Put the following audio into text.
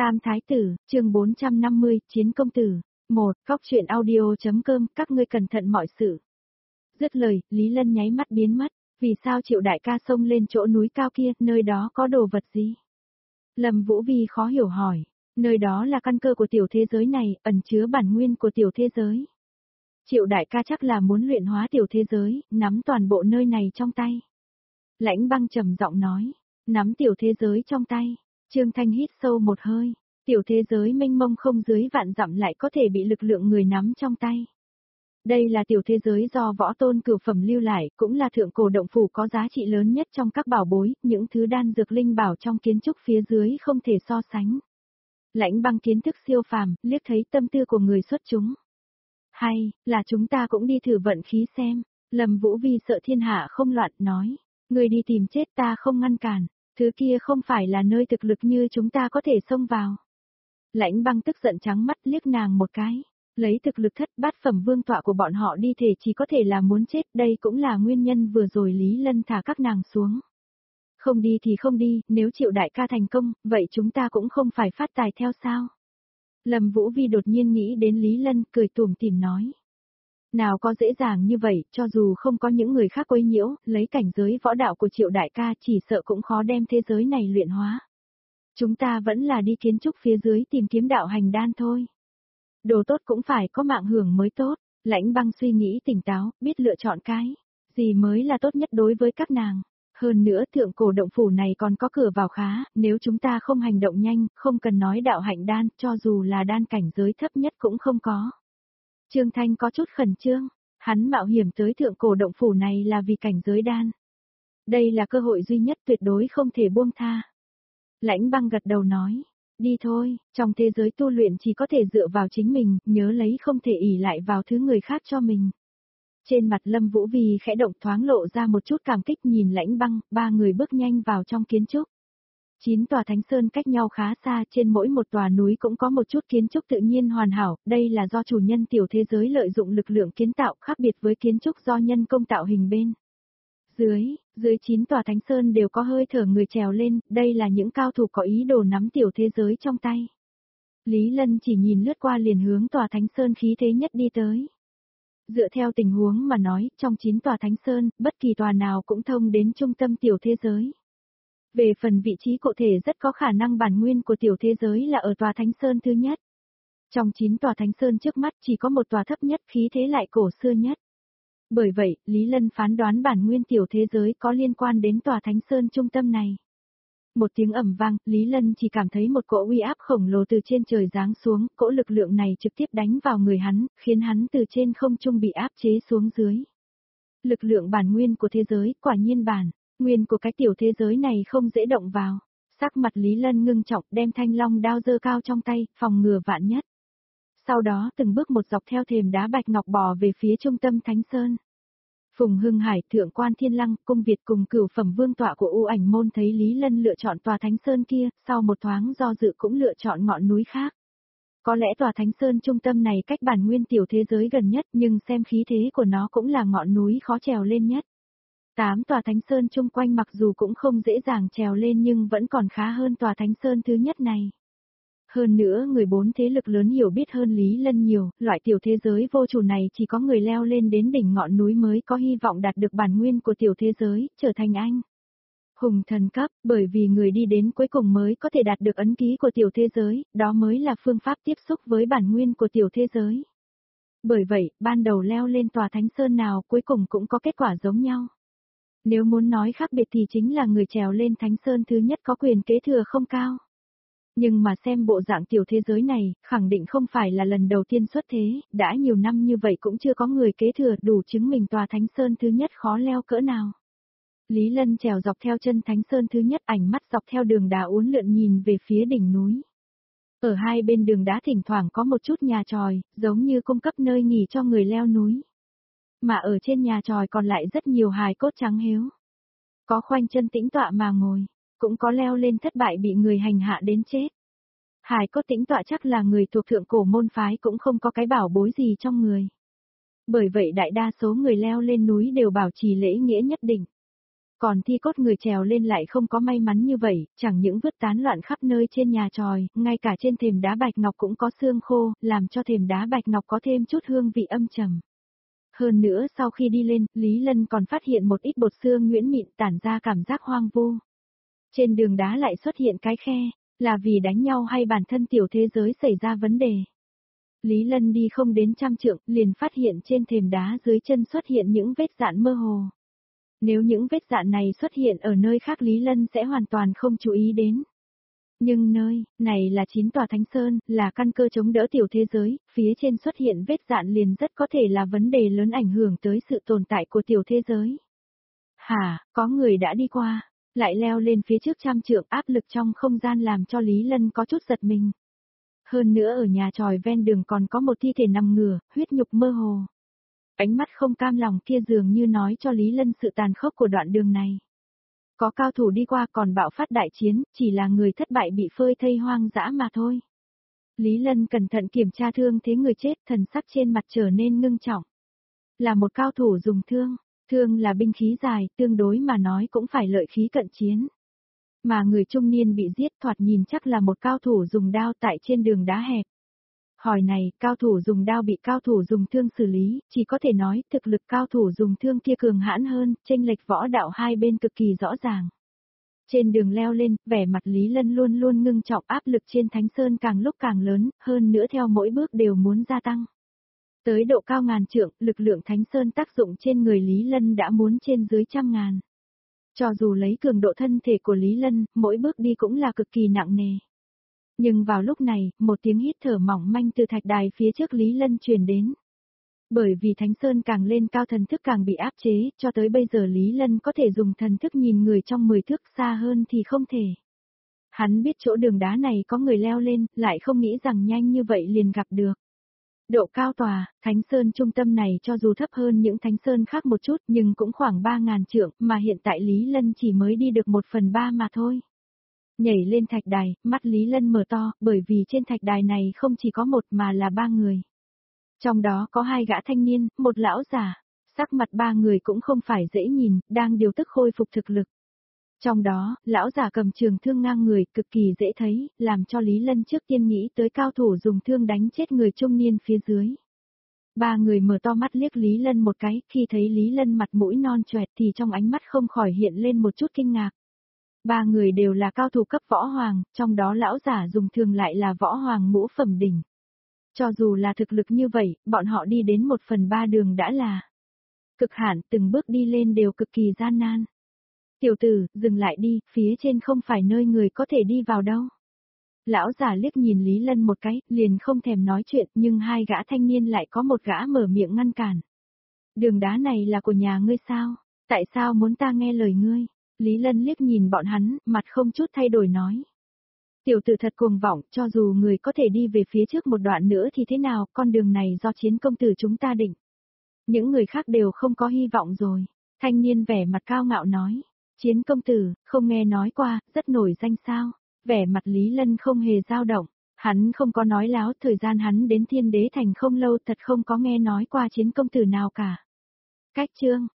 Tam Thái Tử, chương 450, Chiến Công Tử. 1. Cóc truyện audio.com, các ngươi cẩn thận mọi sự. Dứt lời, Lý Lân nháy mắt biến mất. Vì sao Triệu đại ca xông lên chỗ núi cao kia, nơi đó có đồ vật gì? Lâm Vũ Vi khó hiểu hỏi. Nơi đó là căn cơ của tiểu thế giới này, ẩn chứa bản nguyên của tiểu thế giới. Triệu đại ca chắc là muốn luyện hóa tiểu thế giới, nắm toàn bộ nơi này trong tay. Lãnh Băng trầm giọng nói, nắm tiểu thế giới trong tay. Trương Thanh hít sâu một hơi, tiểu thế giới mênh mông không dưới vạn dặm lại có thể bị lực lượng người nắm trong tay. Đây là tiểu thế giới do võ tôn cửu phẩm lưu lại, cũng là thượng cổ động phủ có giá trị lớn nhất trong các bảo bối, những thứ đan dược linh bảo trong kiến trúc phía dưới không thể so sánh. Lãnh Băng kiến thức siêu phàm, liếc thấy tâm tư của người xuất chúng. Hay, là chúng ta cũng đi thử vận khí xem. Lâm Vũ Vi sợ thiên hạ không loạn nói, người đi tìm chết ta không ngăn cản. Thứ kia không phải là nơi thực lực như chúng ta có thể xông vào. Lãnh Băng tức giận trắng mắt liếc nàng một cái. Lấy thực lực thất bát phẩm vương tọa của bọn họ đi thể chỉ có thể là muốn chết. Đây cũng là nguyên nhân vừa rồi Lý Lân thả các nàng xuống. Không đi thì không đi, nếu Triệu đại ca thành công, vậy chúng ta cũng không phải phát tài theo sao. Lâm Vũ Vi đột nhiên nghĩ đến Lý Lân, cười tủm tỉm nói. Nào có dễ dàng như vậy, cho dù không có những người khác quấy nhiễu, lấy cảnh giới võ đạo của Triệu đại ca chỉ sợ cũng khó đem thế giới này luyện hóa. Chúng ta vẫn là đi kiến trúc phía dưới tìm kiếm đạo hành đan thôi. Đồ tốt cũng phải có mạng hưởng mới tốt. Lãnh Băng suy nghĩ tỉnh táo, biết lựa chọn cái gì mới là tốt nhất đối với các nàng. Hơn nữa thượng cổ động phủ này còn có cửa vào khá, nếu chúng ta không hành động nhanh, không cần nói đạo hạnh đan, cho dù là đan cảnh giới thấp nhất cũng không có. Trương Thanh có chút khẩn trương, hắn mạo hiểm tới thượng cổ động phủ này là vì cảnh giới đan. Đây là cơ hội duy nhất tuyệt đối không thể buông tha. Lãnh Băng gật đầu nói, đi thôi, trong thế giới tu luyện chỉ có thể dựa vào chính mình, nhớ lấy không thể ỷ lại vào thứ người khác cho mình. Trên mặt Lâm Vũ Vi khẽ động thoáng lộ ra một chút cảm kích nhìn Lãnh Băng, ba người bước nhanh vào trong kiến trúc. 9 tòa thánh sơn cách nhau khá xa, trên mỗi một tòa núi cũng có một chút kiến trúc tự nhiên hoàn hảo, đây là do chủ nhân tiểu thế giới lợi dụng lực lượng kiến tạo khác biệt với kiến trúc do nhân công tạo hình bên. Dưới 9 tòa thánh sơn đều có hơi thở người trèo lên, đây là những cao thủ có ý đồ nắm tiểu thế giới trong tay. Lý Lân chỉ nhìn lướt qua liền hướng tòa thánh sơn khí thế nhất đi tới. Dựa theo tình huống mà nói, trong 9 tòa thánh sơn, bất kỳ tòa nào cũng thông đến trung tâm tiểu thế giới. Về phần vị trí cụ thể rất có khả năng bản nguyên của tiểu thế giới là ở tòa thánh sơn thứ nhất. Trong 9 tòa thánh sơn trước mắt chỉ có một tòa thấp nhất khí thế lại cổ xưa nhất. Bởi vậy, Lý Lân phán đoán bản nguyên tiểu thế giới có liên quan đến tòa thánh sơn trung tâm này. Một tiếng ầm vang, Lý Lân chỉ cảm thấy một cỗ uy áp khổng lồ từ trên trời giáng xuống, cỗ lực lượng này trực tiếp đánh vào người hắn, khiến hắn từ trên không trung bị áp chế xuống dưới. Lực lượng bản nguyên của thế giới, quả nhiên bản nguyên của cái tiểu thế giới này không dễ động vào. Sắc mặt Lý Lân ngưng trọng đem thanh long đao giơ cao trong tay, phòng ngừa vạn nhất. Sau đó từng bước một dọc theo thềm đá bạch ngọc bò về phía trung tâm thánh sơn. Phùng Hưng Hải, Thượng Quan Thiên Lăng, Cung Việt cùng cửu phẩm vương tọa của U Ảnh Môn thấy Lý Lân lựa chọn tòa thánh sơn kia, sau một thoáng do dự cũng lựa chọn ngọn núi khác. Có lẽ tòa thánh sơn trung tâm này cách bản nguyên tiểu thế giới gần nhất nhưng xem khí thế của nó cũng là ngọn núi khó trèo lên nhất. 8 tòa thánh sơn chung quanh mặc dù cũng không dễ dàng trèo lên nhưng vẫn còn khá hơn tòa thánh sơn thứ nhất này. Hơn nữa người 4 thế lực lớn hiểu biết hơn Lý Lân nhiều, loại tiểu thế giới vô chủ này chỉ có người leo lên đến đỉnh ngọn núi mới có hy vọng đạt được bản nguyên của tiểu thế giới, trở thành anh hùng thần cấp, bởi vì người đi đến cuối cùng mới có thể đạt được ấn ký của tiểu thế giới, đó mới là phương pháp tiếp xúc với bản nguyên của tiểu thế giới. Bởi vậy, ban đầu leo lên tòa thánh sơn nào cuối cùng cũng có kết quả giống nhau. Nếu muốn nói khác biệt thì chính là người trèo lên thánh sơn thứ nhất có quyền kế thừa không cao. Nhưng mà xem bộ dạng tiểu thế giới này, khẳng định không phải là lần đầu tiên xuất thế, đã nhiều năm như vậy cũng chưa có người kế thừa đủ chứng minh tòa thánh sơn thứ nhất khó leo cỡ nào. Lý Lân trèo dọc theo chân thánh sơn thứ nhất, ảnh mắt dọc theo đường đá uốn lượn nhìn về phía đỉnh núi. Ở hai bên đường đá thỉnh thoảng có một chút nhà chòi, giống như cung cấp nơi nghỉ cho người leo núi. Mà ở trên nhà chòi còn lại rất nhiều hài cốt trắng héo. Có khoanh chân tĩnh tọa mà ngồi, cũng có leo lên thất bại bị người hành hạ đến chết. Hài cốt tĩnh tọa chắc là người thuộc thượng cổ môn phái cũng không có cái bảo bối gì trong người. Bởi vậy đại đa số người leo lên núi đều bảo trì lễ nghĩa nhất định. Còn thi cốt người trèo lên lại không có may mắn như vậy, chẳng những vứt tán loạn khắp nơi trên nhà tròi, ngay cả trên thềm đá bạch ngọc cũng có xương khô, làm cho thềm đá bạch ngọc có thêm chút hương vị âm trầm. Hơn nữa sau khi đi lên, Lý Lân còn phát hiện một ít bột xương nhuyễn mịn tản ra cảm giác hoang vu. Trên đường đá lại xuất hiện cái khe, là vì đánh nhau hay bản thân tiểu thế giới xảy ra vấn đề. Lý Lân đi không đến 100 trượng, liền phát hiện trên thềm đá dưới chân xuất hiện những vết dạn mơ hồ. Nếu những vết dạn này xuất hiện ở nơi khác Lý Lân sẽ hoàn toàn không chú ý đến. Nhưng nơi này là 9 tòa thánh sơn, là căn cơ chống đỡ tiểu thế giới, phía trên xuất hiện vết dạn liền rất có thể là vấn đề lớn ảnh hưởng tới sự tồn tại của tiểu thế giới. Hả, có người đã đi qua, lại leo lên phía trước 100 trượng, áp lực trong không gian làm cho Lý Lân có chút giật mình. Hơn nữa ở nhà tròi ven đường còn có một thi thể nằm ngửa, huyết nhục mơ hồ. Ánh mắt không cam lòng kia dường như nói cho Lý Lân sự tàn khốc của đoạn đường này. Có cao thủ đi qua còn bạo phát đại chiến, chỉ là người thất bại bị phơi thây hoang dã mà thôi. Lý Lân cẩn thận kiểm tra thương thế người chết, thần sắc trên mặt trở nên ngưng trọng. Là một cao thủ dùng thương, thương là binh khí dài, tương đối mà nói cũng phải lợi khí cận chiến. Mà người trung niên bị giết thoạt nhìn chắc là một cao thủ dùng đao tại trên đường đá hẹp. Hỏi này, cao thủ dùng đao bị cao thủ dùng thương xử lý, chỉ có thể nói thực lực cao thủ dùng thương kia cường hãn hơn, chênh lệch võ đạo hai bên cực kỳ rõ ràng. Trên đường leo lên, vẻ mặt Lý Lân luôn luôn ngưng trọng, áp lực trên Thánh Sơn càng lúc càng lớn, hơn nữa theo mỗi bước đều muốn gia tăng. Tới độ cao ngàn trượng, lực lượng Thánh Sơn tác dụng trên người Lý Lân đã muốn trên dưới 100.000. Cho dù lấy cường độ thân thể của Lý Lân, mỗi bước đi cũng là cực kỳ nặng nề. Nhưng vào lúc này, một tiếng hít thở mỏng manh từ thạch đài phía trước Lý Lân truyền đến. Bởi vì Thánh Sơn càng lên cao thần thức càng bị áp chế, cho tới bây giờ Lý Lân có thể dùng thần thức nhìn người trong 10 thước xa hơn thì không thể. Hắn biết chỗ đường đá này có người leo lên, lại không nghĩ rằng nhanh như vậy liền gặp được. Độ cao tòa, Thánh Sơn trung tâm này cho dù thấp hơn những Thánh Sơn khác một chút nhưng cũng khoảng 3.000 trượng, mà hiện tại Lý Lân chỉ mới đi được 1/3 mà thôi. Nhảy lên thạch đài, mắt Lý Lân mở to, bởi vì trên thạch đài này không chỉ có một mà là 3 người. Trong đó có 2 gã thanh niên, một lão già. Sắc mặt 3 người cũng không phải dễ nhìn, đang điều tức khôi phục thực lực. Trong đó, lão già cầm trường thương ngang người, cực kỳ dễ thấy, làm cho Lý Lân trước tiên nghĩ tới cao thủ dùng thương đánh chết người trung niên phía dưới. 3 người mở to mắt liếc Lý Lân một cái, khi thấy Lý Lân mặt mũi non choẹt thì trong ánh mắt không khỏi hiện lên một chút kinh ngạc. 3 người đều là cao thủ cấp võ hoàng, trong đó lão giả dùng thương lại là võ hoàng ngũ phẩm đỉnh. Cho dù là thực lực như vậy, bọn họ đi đến 1/3 đường đã là cực hạn, từng bước đi lên đều cực kỳ gian nan. Tiểu tử, dừng lại đi, phía trên không phải nơi người có thể đi vào đâu. Lão giả liếc nhìn Lý Lân một cái, liền không thèm nói chuyện, nhưng 2 gã thanh niên lại có một gã mở miệng ngăn cản. Đường đá này là của nhà ngươi sao? Tại sao muốn ta nghe lời ngươi? Lý Lân liếc nhìn bọn hắn, mặt không chút thay đổi nói. Tiểu tử thật cuồng vọng, cho dù người có thể đi về phía trước một đoạn nữa thì thế nào, con đường này do Chiến công tử chúng ta định. Những người khác đều không có hy vọng rồi. Thanh niên vẻ mặt cao ngạo nói. Chiến công tử, không nghe nói qua, rất nổi danh sao. Vẻ mặt Lý Lân không hề dao động. Hắn không có nói láo, thời gian hắn đến Thiên Đế Thành không lâu thật không có nghe nói qua Chiến công tử nào cả. Cách chương